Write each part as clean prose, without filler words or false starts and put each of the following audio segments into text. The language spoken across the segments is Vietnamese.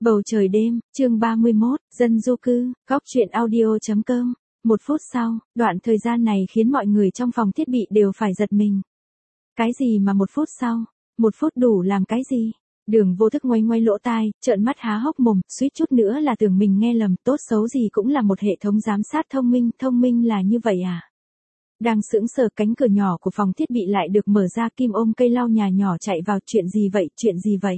Bầu trời đêm, chương 31, dân du cư, góc truyện audio.com. Một phút sau, đoạn thời gian này khiến mọi người trong phòng thiết bị đều phải giật mình. Cái gì mà một phút sau? Một phút đủ làm cái gì? Đường Vô Thức ngoay ngoay lỗ tai, trợn mắt há hốc mồm, suýt chút nữa là tưởng mình nghe lầm, tốt xấu gì cũng là một hệ thống giám sát thông minh là như vậy à? Đang sững sờ, cánh cửa nhỏ của phòng thiết bị lại được mở ra, Kim ôm cây lau nhà nhỏ chạy vào, chuyện gì vậy?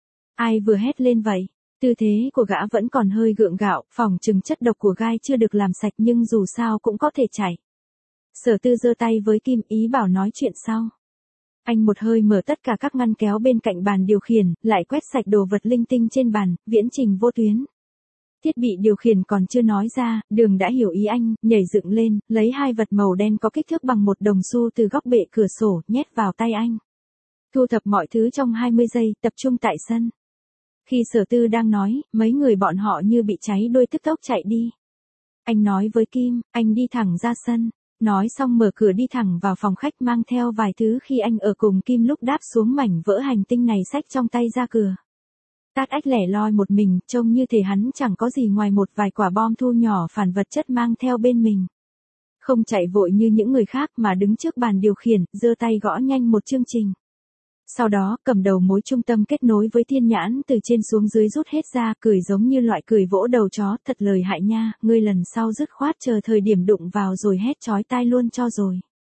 Ai vừa hét lên vậy? Tư thế của gã vẫn còn hơi gượng gạo, phòng chừng chất độc của gai chưa được làm sạch nhưng dù sao cũng có thể chảy. Sở Tư giơ tay với Kim, ý bảo nói chuyện sau. Anh một hơi mở tất cả các ngăn kéo bên cạnh bàn điều khiển, lại quét sạch đồ vật linh tinh trên bàn, viễn trình vô tuyến. Thiết bị điều khiển còn chưa nói ra, Đường đã hiểu ý anh, nhảy dựng lên, lấy hai vật màu đen có kích thước bằng một đồng xu từ góc bệ cửa sổ, nhét vào tay anh. Thu thập mọi thứ trong 20 giây, tập trung tại sân. Khi Sở Tư đang nói, mấy người bọn họ như bị cháy đuôi tức tốc chạy đi. Anh nói với Kim, anh đi thẳng ra sân. Nói xong mở cửa đi thẳng vào phòng khách, mang theo vài thứ khi anh ở cùng Kim lúc đáp xuống mảnh vỡ hành tinh này, xách trong tay ra cửa. Tát Ách lẻ loi một mình, trông như thể hắn chẳng có gì ngoài một vài quả bom thu nhỏ phản vật chất mang theo bên mình. Không chạy vội như những người khác mà đứng trước bàn điều khiển, giơ tay gõ nhanh một chương trình. Sau đó, cầm đầu mối trung tâm kết nối với thiên nhãn, từ trên xuống dưới rút hết ra, cười giống như loại cười vỗ đầu chó, thật lời hại nha, ngươi lần sau dứt khoát chờ thời điểm đụng vào rồi hét chói tai luôn cho rồi.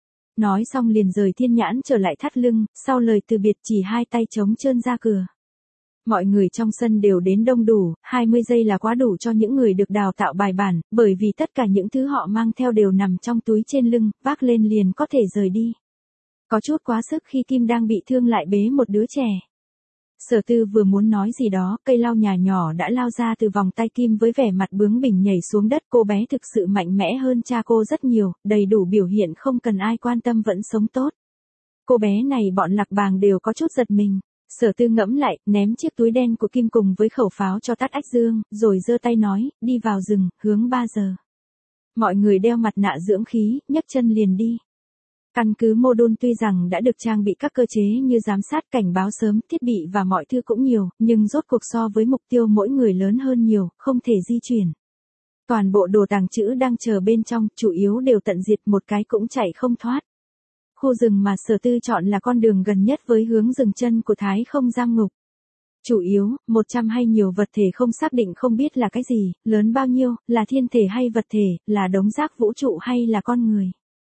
Nói xong liền rời thiên nhãn trở lại thắt lưng, sau lời từ biệt chỉ hai tay trống trơn ra cửa. Mọi người trong sân đều đến đông đủ, 20 giây là quá đủ cho những người được đào tạo bài bản, bởi vì tất cả những thứ họ mang theo đều nằm trong túi trên lưng, vác lên liền có thể rời đi. Có chút quá sức khi Kim đang bị thương lại bế một đứa trẻ. Sở Tư vừa muốn nói gì đó, cây lau nhà nhỏ đã lao ra từ vòng tay Kim với vẻ mặt bướng bỉnh nhảy xuống đất. Cô bé thực sự mạnh mẽ hơn cha cô rất nhiều, đầy đủ biểu hiện không cần ai quan tâm vẫn sống tốt. Cô bé này bọn Lạc Bàng đều có chút giật mình. Sở Tư ngẫm lại, ném chiếc túi đen của Kim cùng với khẩu pháo cho Tát Ách Dương, rồi giơ tay nói, đi vào rừng, hướng 3 giờ. Mọi người đeo mặt nạ dưỡng khí, nhấc chân liền đi. Căn cứ Mô-đun tuy rằng đã được trang bị các cơ chế như giám sát, cảnh báo sớm, thiết bị và mọi thứ cũng nhiều, nhưng rốt cuộc so với mục tiêu mỗi người lớn hơn nhiều, không thể di chuyển. Toàn bộ đồ tàng trữ đang chờ bên trong, chủ yếu đều tận diệt, một cái cũng chạy không thoát. Khu rừng mà Sở Tư chọn là con đường gần nhất với hướng dừng chân của Thái Không Giam Ngục. Chủ yếu, 100 hay nhiều vật thể không xác định, không biết là cái gì, lớn bao nhiêu, là thiên thể hay vật thể, là đống rác vũ trụ hay là con người.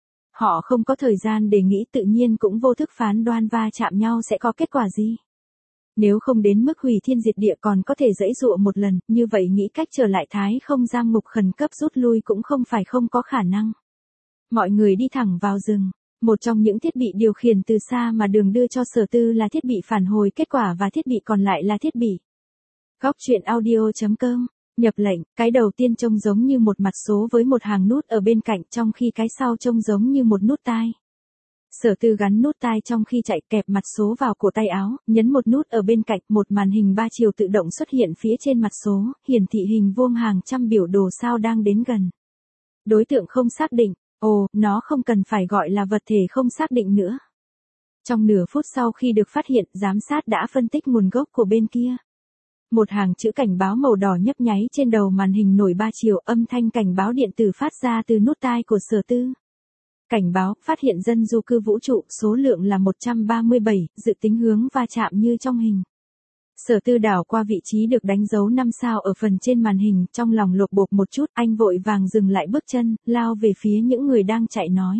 Họ không có thời gian để nghĩ, tự nhiên cũng vô thức phán đoán va chạm nhau sẽ có kết quả gì. Nếu không đến mức hủy thiên diệt địa còn có thể giãy giụa một lần, như vậy nghĩ cách trở lại Thái Không Giam Ngục khẩn cấp rút lui cũng không phải không có khả năng. Mọi người đi thẳng vào rừng. Một trong những thiết bị điều khiển từ xa mà Đường đưa cho Sở Tư là thiết bị phản hồi kết quả và thiết bị còn lại là thiết bị góc truyện audio.com. Nhập lệnh, cái đầu tiên trông giống như một mặt số với một hàng nút ở bên cạnh, trong khi cái sau trông giống như một nút tai. Sở Tư gắn nút tai trong khi chạy, kẹp mặt số vào cổ tay áo, nhấn một nút ở bên cạnh, một màn hình 3 chiều tự động xuất hiện phía trên mặt số, hiển thị hình vuông hàng trăm biểu đồ sao đang đến gần. Đối tượng không xác định, nó không cần phải gọi là vật thể không xác định nữa. Trong nửa phút sau khi được phát hiện, giám sát đã phân tích nguồn gốc của bên kia. Một hàng chữ cảnh báo màu đỏ nhấp nháy trên đầu màn hình nổi 3 chiều, âm thanh cảnh báo điện tử phát ra từ nút tai của Sở Tư. Cảnh báo, phát hiện dân du cư vũ trụ, số lượng là 137, dự tính hướng va chạm như trong hình. Sở Tư đảo qua vị trí được đánh dấu 5 sao ở phần trên màn hình, trong lòng lột bột một chút, anh vội vàng dừng lại bước chân, lao về phía những người đang chạy nói.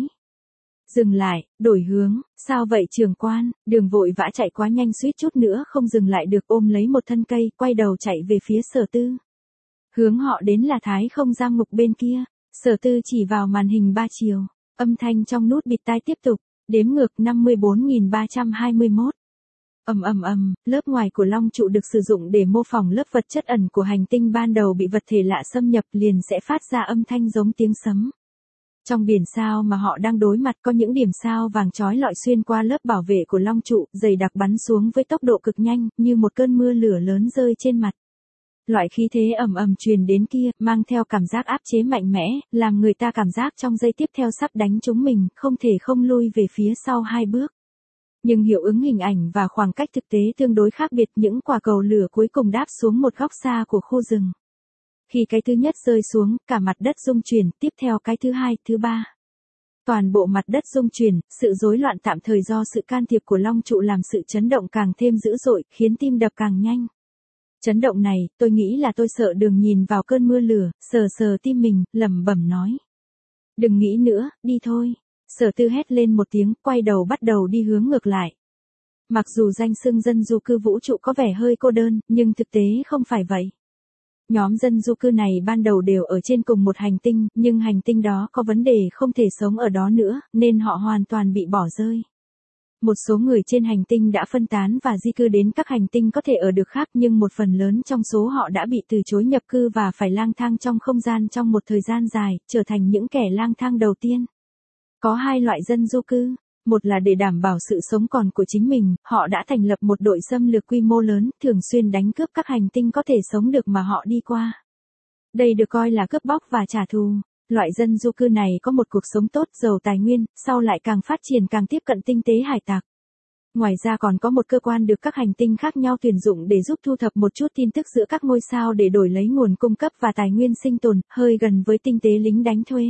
Dừng lại, đổi hướng, sao vậy trưởng quan? Đường vội vã chạy quá nhanh suýt chút nữa không dừng lại được, ôm lấy một thân cây, quay đầu chạy về phía Sở Tư. Hướng họ đến là Thái Không Giam Ngục bên kia. Sở Tư chỉ vào màn hình 3 chiều, âm thanh trong nút bịt tai tiếp tục, đếm ngược 54.321. Lớp ngoài của long trụ được sử dụng để mô phỏng lớp vật chất ẩn của hành tinh ban đầu bị vật thể lạ xâm nhập liền sẽ phát ra âm thanh giống tiếng sấm. Trong biển sao mà họ đang đối mặt có những điểm sao vàng chói lọi xuyên qua lớp bảo vệ của long trụ, dày đặc bắn xuống với tốc độ cực nhanh, như một cơn mưa lửa lớn rơi trên mặt. Loại khí thế truyền đến kia, mang theo cảm giác áp chế mạnh mẽ, làm người ta cảm giác trong giây tiếp theo sắp đánh trúng mình, không thể không lui về phía sau 2 bước. Nhưng hiệu ứng hình ảnh và khoảng cách thực tế tương đối khác biệt, những quả cầu lửa cuối cùng đáp xuống một góc xa của khu rừng. Khi cái thứ nhất rơi xuống, cả mặt đất rung chuyển, tiếp theo cái thứ hai, thứ ba. Toàn bộ mặt đất rung chuyển, sự rối loạn tạm thời do sự can thiệp của long trụ làm sự chấn động càng thêm dữ dội, khiến tim đập càng nhanh. Chấn động này, tôi nghĩ là tôi sợ đường nhìn vào cơn mưa lửa, sờ sờ tim mình, lẩm bẩm nói. Đừng nghĩ nữa, đi thôi. Sở Tư hét lên một tiếng, quay đầu bắt đầu đi hướng ngược lại. Mặc dù danh xưng dân du cư vũ trụ có vẻ hơi cô đơn, nhưng thực tế không phải vậy. Nhóm dân du cư này ban đầu đều ở trên cùng một hành tinh, nhưng hành tinh đó có vấn đề không thể sống ở đó nữa, nên họ hoàn toàn bị bỏ rơi. Một số người trên hành tinh đã phân tán và di cư đến các hành tinh có thể ở được khác, nhưng một phần lớn trong số họ đã bị từ chối nhập cư và phải lang thang trong không gian trong một thời gian dài, trở thành những kẻ lang thang đầu tiên. Có hai loại dân du cư. Một là để đảm bảo sự sống còn của chính mình, họ đã thành lập một đội xâm lược quy mô lớn, thường xuyên đánh cướp các hành tinh có thể sống được mà họ đi qua. Đây được coi là cướp bóc và trả thù. Loại dân du cư này có một cuộc sống tốt, giàu tài nguyên, sau lại càng phát triển càng tiếp cận tinh tế hải tặc. Ngoài ra còn có một cơ quan được các hành tinh khác nhau tuyển dụng để giúp thu thập một chút tin tức giữa các ngôi sao để đổi lấy nguồn cung cấp và tài nguyên sinh tồn, hơi gần với tinh tế lính đánh thuê.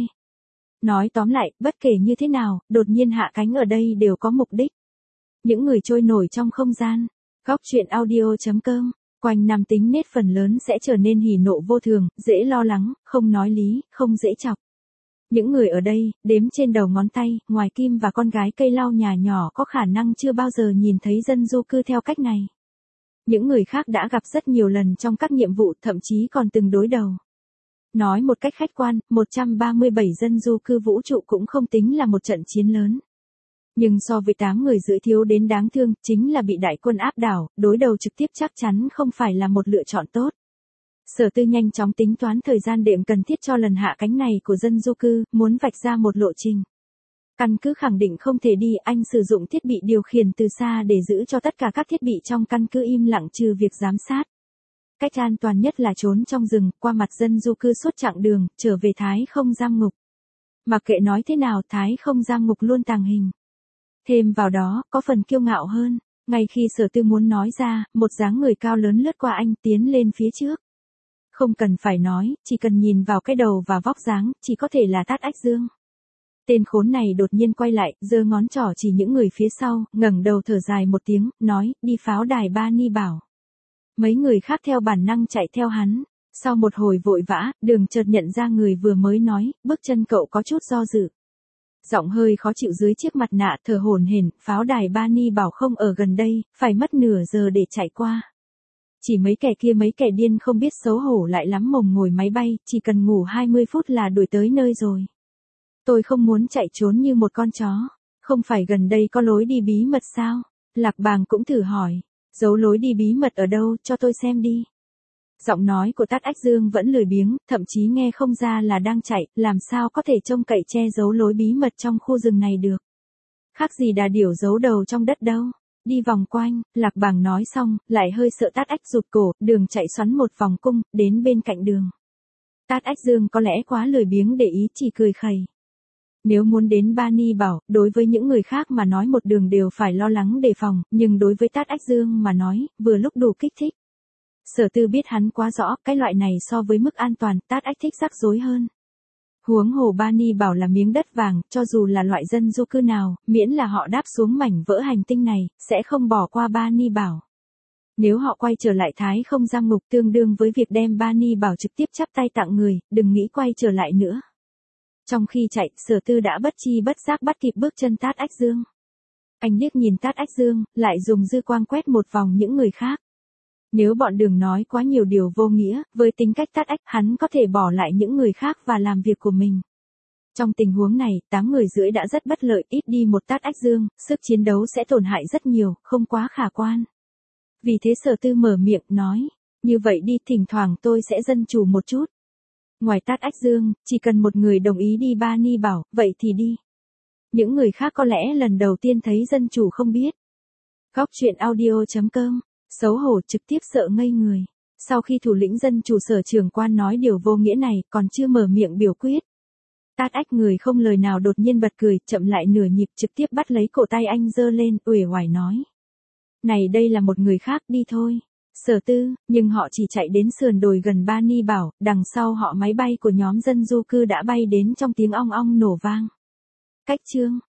Nói tóm lại, bất kể như thế nào, đột nhiên hạ cánh ở đây đều có mục đích. Những người trôi nổi trong không gian. Góc truyện audio.com. Quanh năm tính nết phần lớn sẽ trở nên hỉ nộ vô thường, dễ lo lắng, không nói lý, không dễ chọc. Những người ở đây, đếm trên đầu ngón tay, ngoài Kim và con gái cây lau nhà nhỏ có khả năng chưa bao giờ nhìn thấy dân du cư theo cách này. Những người khác đã gặp rất nhiều lần trong các nhiệm vụ, thậm chí còn từng đối đầu. Nói một cách khách quan, 137 dân du cư vũ trụ cũng không tính là một trận chiến lớn. Nhưng so với 8 người rưỡi thiếu đến đáng thương, chính là bị đại quân áp đảo, đối đầu trực tiếp chắc chắn không phải là một lựa chọn tốt. Sở Tư nhanh chóng tính toán thời gian đệm cần thiết cho lần hạ cánh này của dân du cư, muốn vạch ra một lộ trình. Căn cứ khẳng định không thể đi, anh sử dụng thiết bị điều khiển từ xa để giữ cho tất cả các thiết bị trong căn cứ im lặng trừ việc giám sát. Cách an toàn nhất là trốn trong rừng, qua mặt dân du cư suốt chặng đường, trở về Thái Không Giam Ngục. Mặc kệ nói thế nào, Thái Không Giam Ngục luôn tàng hình. Thêm vào đó, có phần kiêu ngạo hơn. Ngay khi Sở Tư muốn nói ra, một dáng người cao lớn lướt qua anh, tiến lên phía trước. Không cần phải nói, chỉ cần nhìn vào cái đầu và vóc dáng, chỉ có thể là Tát Ách Dương. Tên khốn này đột nhiên quay lại, giơ ngón trỏ chỉ những người phía sau, ngẩng đầu thở dài một tiếng, nói, đi pháo đài Ba Ni Bảo. Mấy người khác theo bản năng chạy theo hắn. Sau một hồi vội vã, Đường chợt nhận ra người vừa mới nói, bước chân cậu có chút do dự. Giọng hơi khó chịu dưới chiếc mặt nạ, thở hổn hển, pháo đài Ba Ni Bảo không ở gần đây, phải mất nửa giờ để chạy qua. Chỉ mấy kẻ điên không biết xấu hổ lại lắm mồm ngồi máy bay, chỉ cần ngủ 20 phút là đuổi tới nơi rồi. Tôi không muốn chạy trốn như một con chó. Không phải gần đây có lối đi bí mật sao? Lạc Bàng cũng thử hỏi. Giấu lối đi bí mật ở đâu, cho tôi xem đi. Giọng nói của Tát Ách Dương vẫn lười biếng, thậm chí nghe không ra là đang chạy, làm sao có thể trông cậy che giấu lối bí mật trong khu rừng này được. Khác gì đà điểu giấu đầu trong đất đâu. Đi vòng quanh, Lạc Bàng nói xong, lại hơi sợ Tát Ách rụt cổ, Đường chạy xoắn một vòng cung, đến bên cạnh Đường. Tát Ách Dương có lẽ quá lười biếng để ý, chỉ cười khẩy. Nếu muốn đến Ba Ni Bảo, đối với những người khác mà nói một Đường đều phải lo lắng đề phòng, nhưng đối với Tát Ách Dương mà nói, vừa lúc đủ kích thích. Sở Tư biết hắn quá rõ, cái loại này so với mức an toàn, Tát Ách thích rắc rối hơn. Huống hồ Ba Ni Bảo là miếng đất vàng, cho dù là loại dân du cư nào, miễn là họ đáp xuống mảnh vỡ hành tinh này, sẽ không bỏ qua Ba Ni Bảo. Nếu họ quay trở lại Thái Không Giam Ngục tương đương với việc đem Ba Ni Bảo trực tiếp chắp tay tặng người, đừng nghĩ quay trở lại nữa. Trong khi chạy, Sở Tư đã bất chi bất giác bắt kịp bước chân Tát Ách Dương. Anh liếc nhìn Tát Ách Dương, lại dùng dư quang quét một vòng những người khác. Nếu bọn Đường nói quá nhiều điều vô nghĩa, với tính cách Tát Ách, hắn có thể bỏ lại những người khác và làm việc của mình. Trong tình huống này, 8 người rưỡi đã rất bất lợi, ít đi một Tát Ách Dương, sức chiến đấu sẽ tổn hại rất nhiều, không quá khả quan. Vì thế Sở Tư mở miệng, nói, như vậy đi, thỉnh thoảng tôi sẽ dân chủ một chút. Ngoài Tát Ách Dương, chỉ cần một người đồng ý đi Ba Ni Bảo, vậy thì đi. Những người khác có lẽ lần đầu tiên thấy dân chủ không biết. Góc truyện audio.com. Xấu hổ, trực tiếp sợ ngây người. Sau khi thủ lĩnh dân chủ Sở Trưởng Quan nói điều vô nghĩa này, còn chưa mở miệng biểu quyết. Tát Ách người không lời nào đột nhiên bật cười, chậm lại nửa nhịp trực tiếp bắt lấy cổ tay anh giơ lên, uể oải nói. Này đây là một người khác, đi thôi. Sở Tư, nhưng họ chỉ chạy đến sườn đồi gần Bani Bảo, đằng sau họ máy bay của nhóm dân du cư đã bay đến trong tiếng ong ong nổ vang. Cách chương